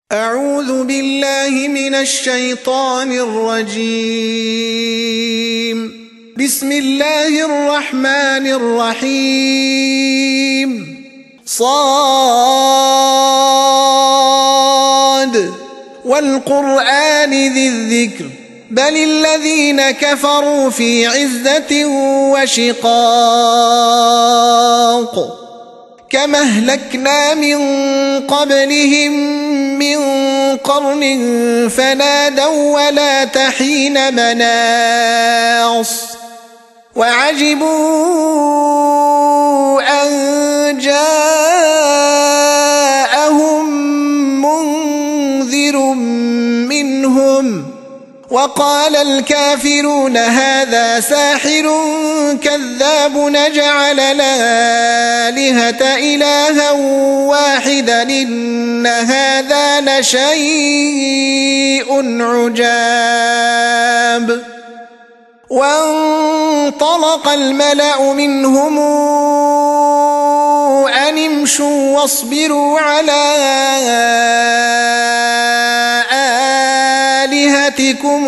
أعوذ بالله من الشيطان الرجيم. بسم الله الرحمن الرحيم. صاد والقرآن ذي الذكر بل الذين كفروا في عزة وشقاق كما أهلكنا من قبلهم من قرن فنادوا ولا تحين مناص وعجبوا أن جاءهم منذر منهم وقال الكافرون هذا ساحر كذاب نجعل الآلهة إلها واحدا إن هذا لشيء عجاب. وانطلق الملأ منهم أن امشوا واصبروا على آلهتكم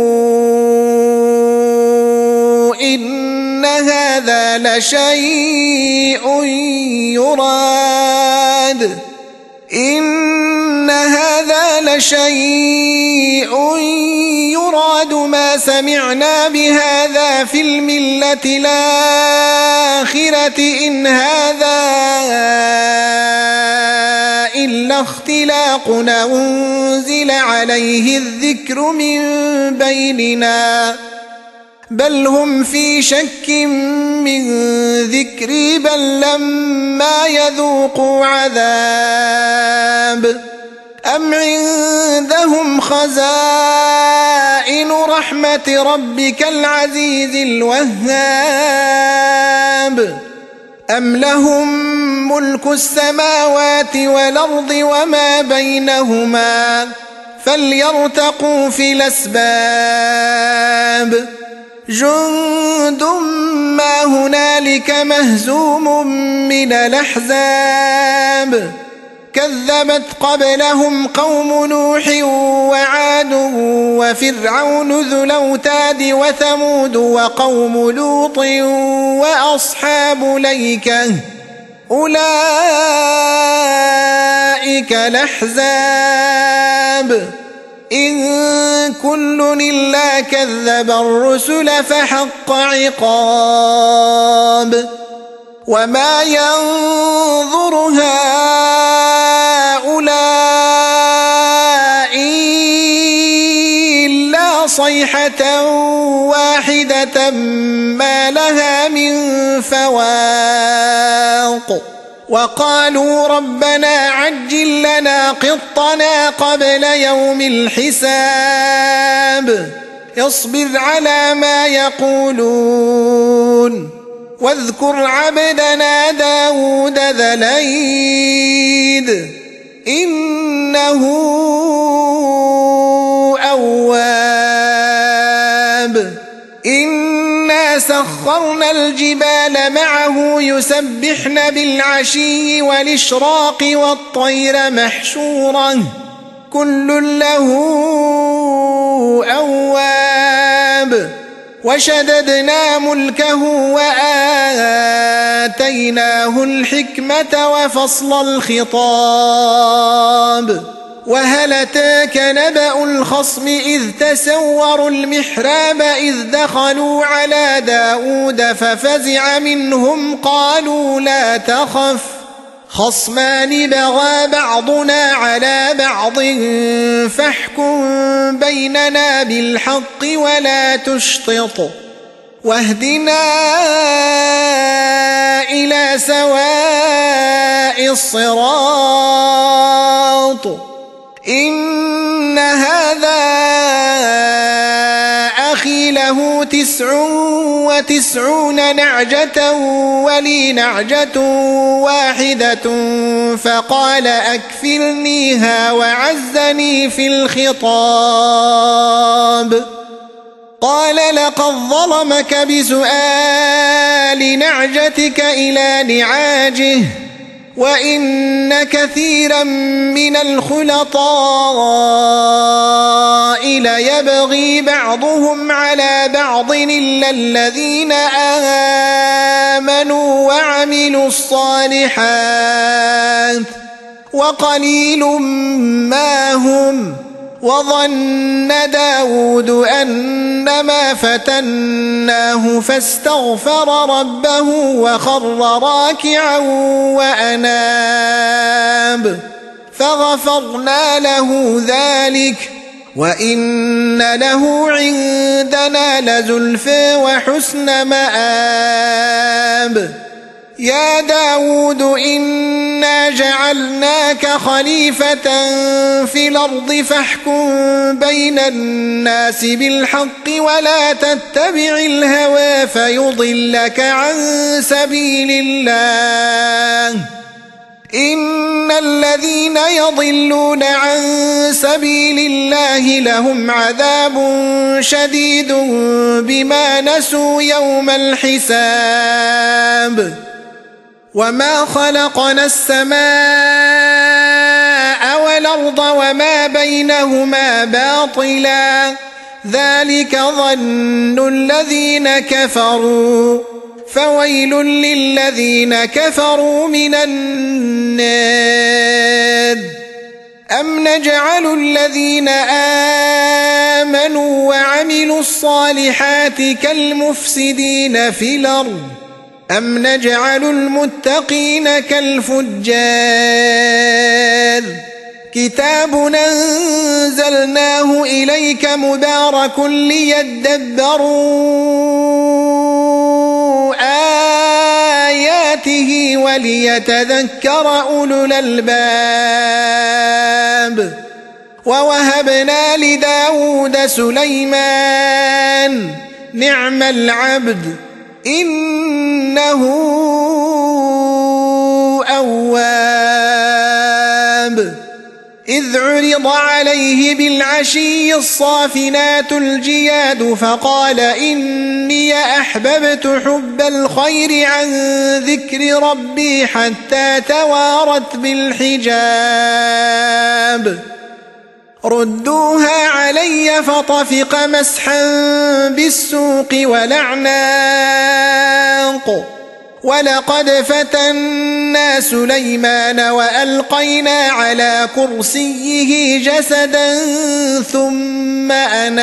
إن هذا لشيء يراد إن هذا لشيء يراد ما سمعنا بهذا في الملة الآخرة إن هذا إلا اختلاق أنزل عليه الذكر من بيننا بل هم في شك من ذكري بل لما يذوقوا عذاب أم عندهم خزائن رحمة ربك العزيز الوهاب أم لهم ملك السماوات والأرض وما بينهما فليرتقوا في الأسباب جند ما هنالك مهزوم من الأحزاب كذبت قبلهم قوم نوح وعاد وفرعون ذو الأوتاد وثمود وقوم لوط وأصحاب الأيكة أولئك الأحزاب إن كل إلا كذب الرسل فحق عقاب وما ينظر هؤلاء إلا صيحة واحدة ما لها من فواق وقالوا ربنا عجل لنا قطنا قبل يوم الحساب اصبر على ما يقولون واذكر عبدنا داود ذا الأيد إنه أواب إنا سخرنا الجبال معه يسبحن بالعشي والإشراق والطير محشورة كل له أواب وشددنا ملكه وآتيناه الحكمة وفصل الخطاب وهل أتاك نبأ الخصم إذ تسوروا المحراب إذ دخلوا على داود ففزع منهم قالوا لا تخف خصمان بغى بعضنا على بعض فاحكم بيننا بالحق ولا تشطط واهدنا إلى سواء الصراط إن هذا أخي له 99 نعجة ولي نعجة واحدة فقال أكفلنيها وعزني في الخطاب قال لقد ظلمك بسؤال نعجتك إلى نعاجه وإن كثيرا من الخلطاء ليبغي بعضهم على بعض إلا الذين آمنوا وعملوا الصالحات وقليل ما هم. وظن داود أنما فتناه فاستغفر ربه وخر راكعا وأناب فغفرنا له ذلك وإن له عندنا لزلفى وحسن مآب. يا داود إنا جعلناك خليفة في الأرض فاحكم بين الناس بالحق ولا تتبع الهوى فيضلك عن سبيل الله. إن الذين يضلون عن سبيل الله لهم عذاب شديد بما نسوا يوم الحساب. وما خلقنا السماء والأرض وما بينهما باطلا ذلك ظن الذين كفروا فويل للذين كفروا من النار. أم نجعل الذين آمنوا وعملوا الصالحات كالمفسدين في الأرض أم نجعل المتقين كالفجار. كتاب أنزلناه إليك مبارك ليدبروا آياته وليتذكر أولو الألباب. ووهبنا لداود سليمان نعم العبد إنه أواب. إذ عرض عليه بالعشي الصافنات الجياد فقال إني أحببت حب الخير عن ذكر ربي حتى توارت بالحجاب. ردوها علي فطفق مسحا بالسوق ولعناق. ولقد فتنا سليمان وألقينا على كرسيه جسدا ثم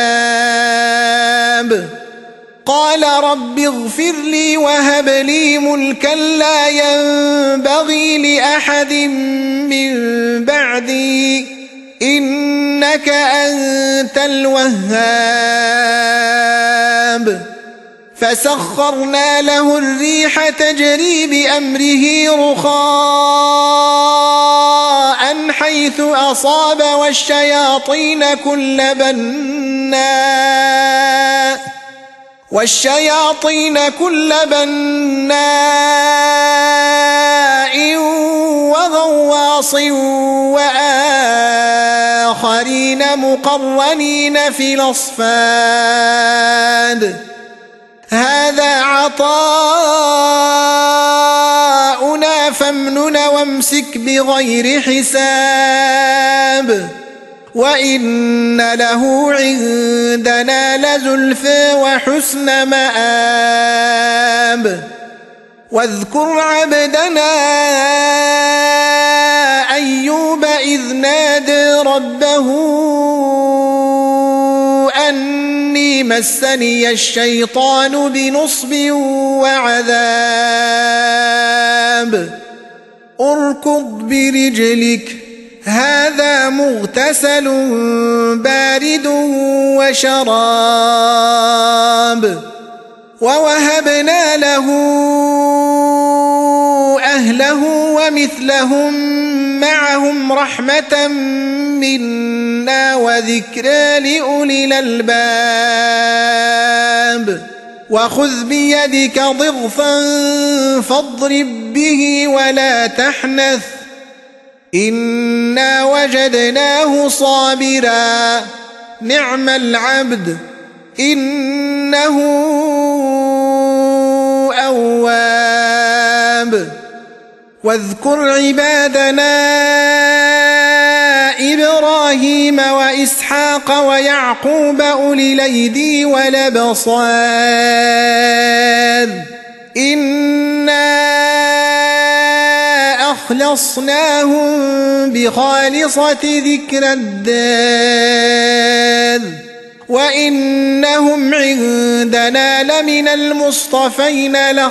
أناب. قال رب اغفر لي وهب لي ملكا لا ينبغي لأحد من بعدي إنك أنت الوهاب. فسخرنا له الريح تجري بأمره رخاء حيث أصاب والشياطين كل بناء وغواص وآخرين مقرنين في الأصفاد. هذا عطاؤنا فامنن وامسك بغير حساب. وإن له عندنا لزلفى وحسن مآب. واذكر عبدنا أيوب إذ نادى ربه أني مسني الشيطان بنصب وعذاب. اركض برجلك هذا مغتسل بارد وشراب. ووهبنا له أهله ومثلهم معهم رحمة منا وذكرى لأولي الألباب. وخذ بيدك ضغثا فاضرب به ولا تحنث إنا وجدناه صابرا نعم العبد إنه أواب. واذكر عبادنا إبراهيم وإسحاق ويعقوب أولي الأيدي والأبصار إنا أخلصناهم بخالصة ذكر الدار وإنهم عندنا لمن المصطفين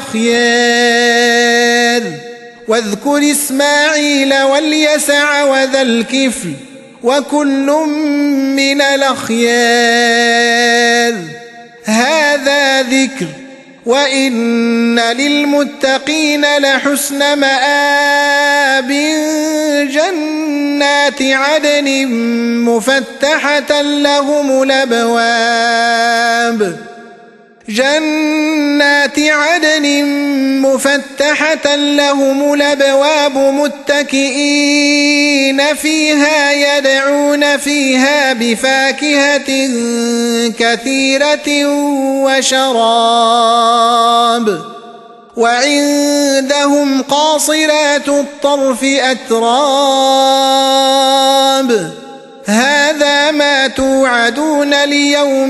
الأخيار واذكر إسماعيل واليسع وذا الكفل وكل من الأخيار هذا ذكر وإن للمتقين لحسن مآب جنات عدن مفتحة لهم الأبواب متكئين فيها يدعون فيها بفاكهة كثيرة وشراب وعندهم قاصرات الطرف أتراب هذا ما توعدون ليوم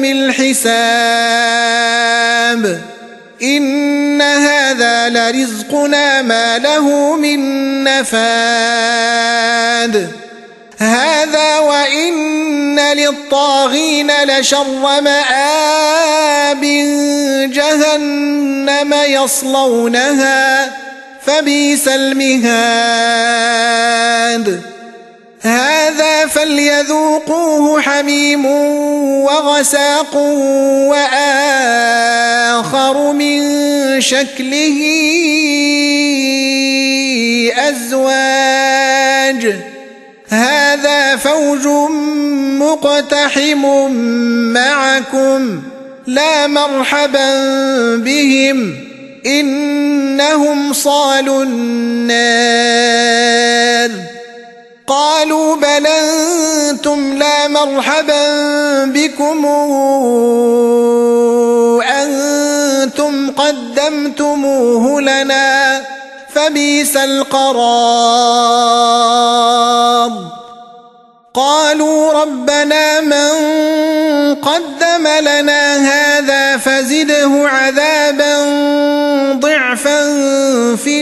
الحساب إن هذا لرزقنا ما له من نفاد هذا وإن للطاغين لشر مآب جهنم يصلونها فبئس المهاد هذا فليذوقوه حميم وغساق وآخر من شكله أزواج هذا فوج مقتحم معكم لا مرحبا بهم إنهم صالوا النار قالوا بل أنتم لا مرحبا بكم أنتم قدمتموه لنا فبئس القرار قالوا ربنا من قدم لنا هذا فزده عذابا ضعفا في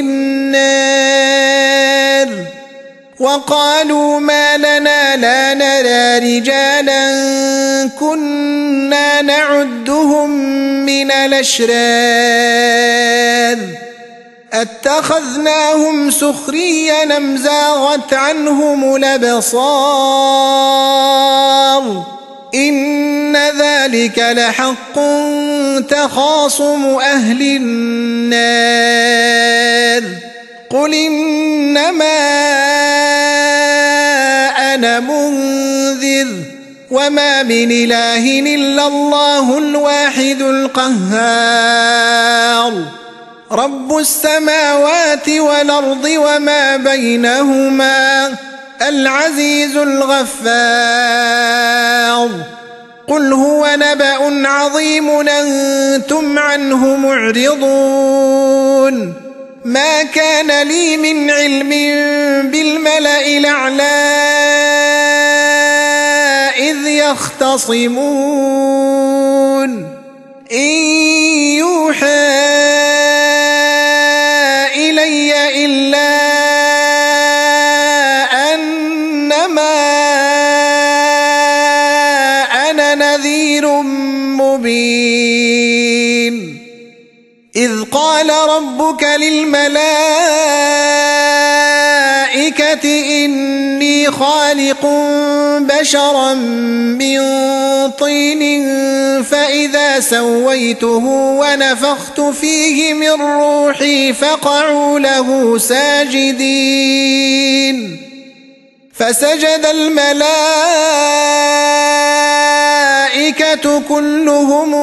النار وقالوا ما لنا لا نرى رجالا كنا نعدهم من الأشرار اتخذناهم سخريا أم زاغت عنهم الأبصار إن ذلك لحق تخاصم أهل النار قل إنما أنا منذر وما من إله إلا الله الواحد القهار رب السماوات والأرض وما بينهما العزيز الغفار قل هو نبأ عظيم أنتم عنه معرضون ما كان لي من علم بالملأ الأعلى إذ يختصمون إن يوحى إلي إلا أنما أنا نذير مبين إذ قال ربك للملائكة إني خالق بشرا من طين فإذا سويته ونفخت فيه من روحي فقعوا له ساجدين فسجد الملائكة كلهم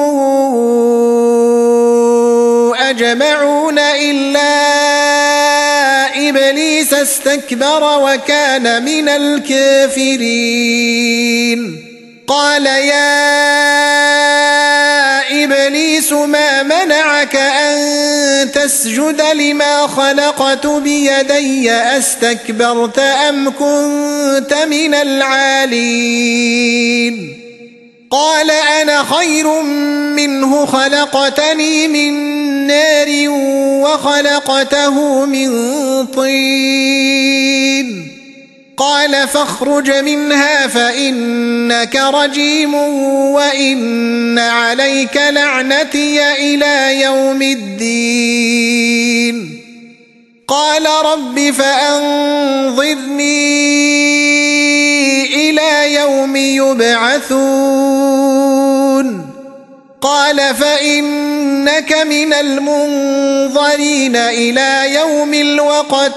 أجمعون إلا إبليس استكبر وكان من الكافرين قال يا إبليس ما منعك أن تسجد لأسجد لما خلقت بيدي أستكبرت أم كنت من العالين قال أنا خير منه خلقتني من نار وخلقته من طين قال فاخرج منها فإنك رجيم وإن عليك لعنتي إلى يوم الدين قال رب فأنظرني إلى يوم يبعثون قال فإنك من المنظرين إلى يوم الوقت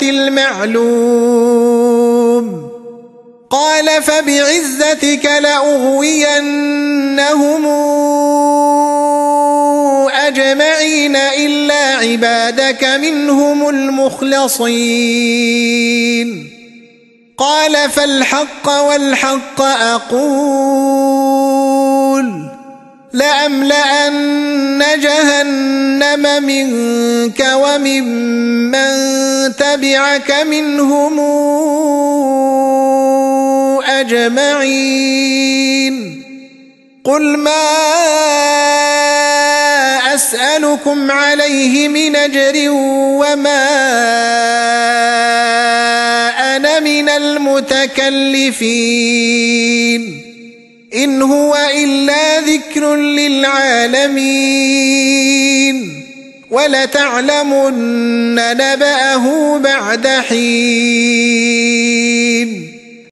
المعلوم قال فبعزتك لأغوينهم أجمعين إلا عبادك منهم المخلصين قال فالحق والحق أقول لأملأن جهنم منك وممن تبعك منهم أجمعين قل ما أسألكم عليه من أجر وما أنا من المتكلفين إن هو إلا ذكر للعالمين ولتعلمن نبأه بعد حين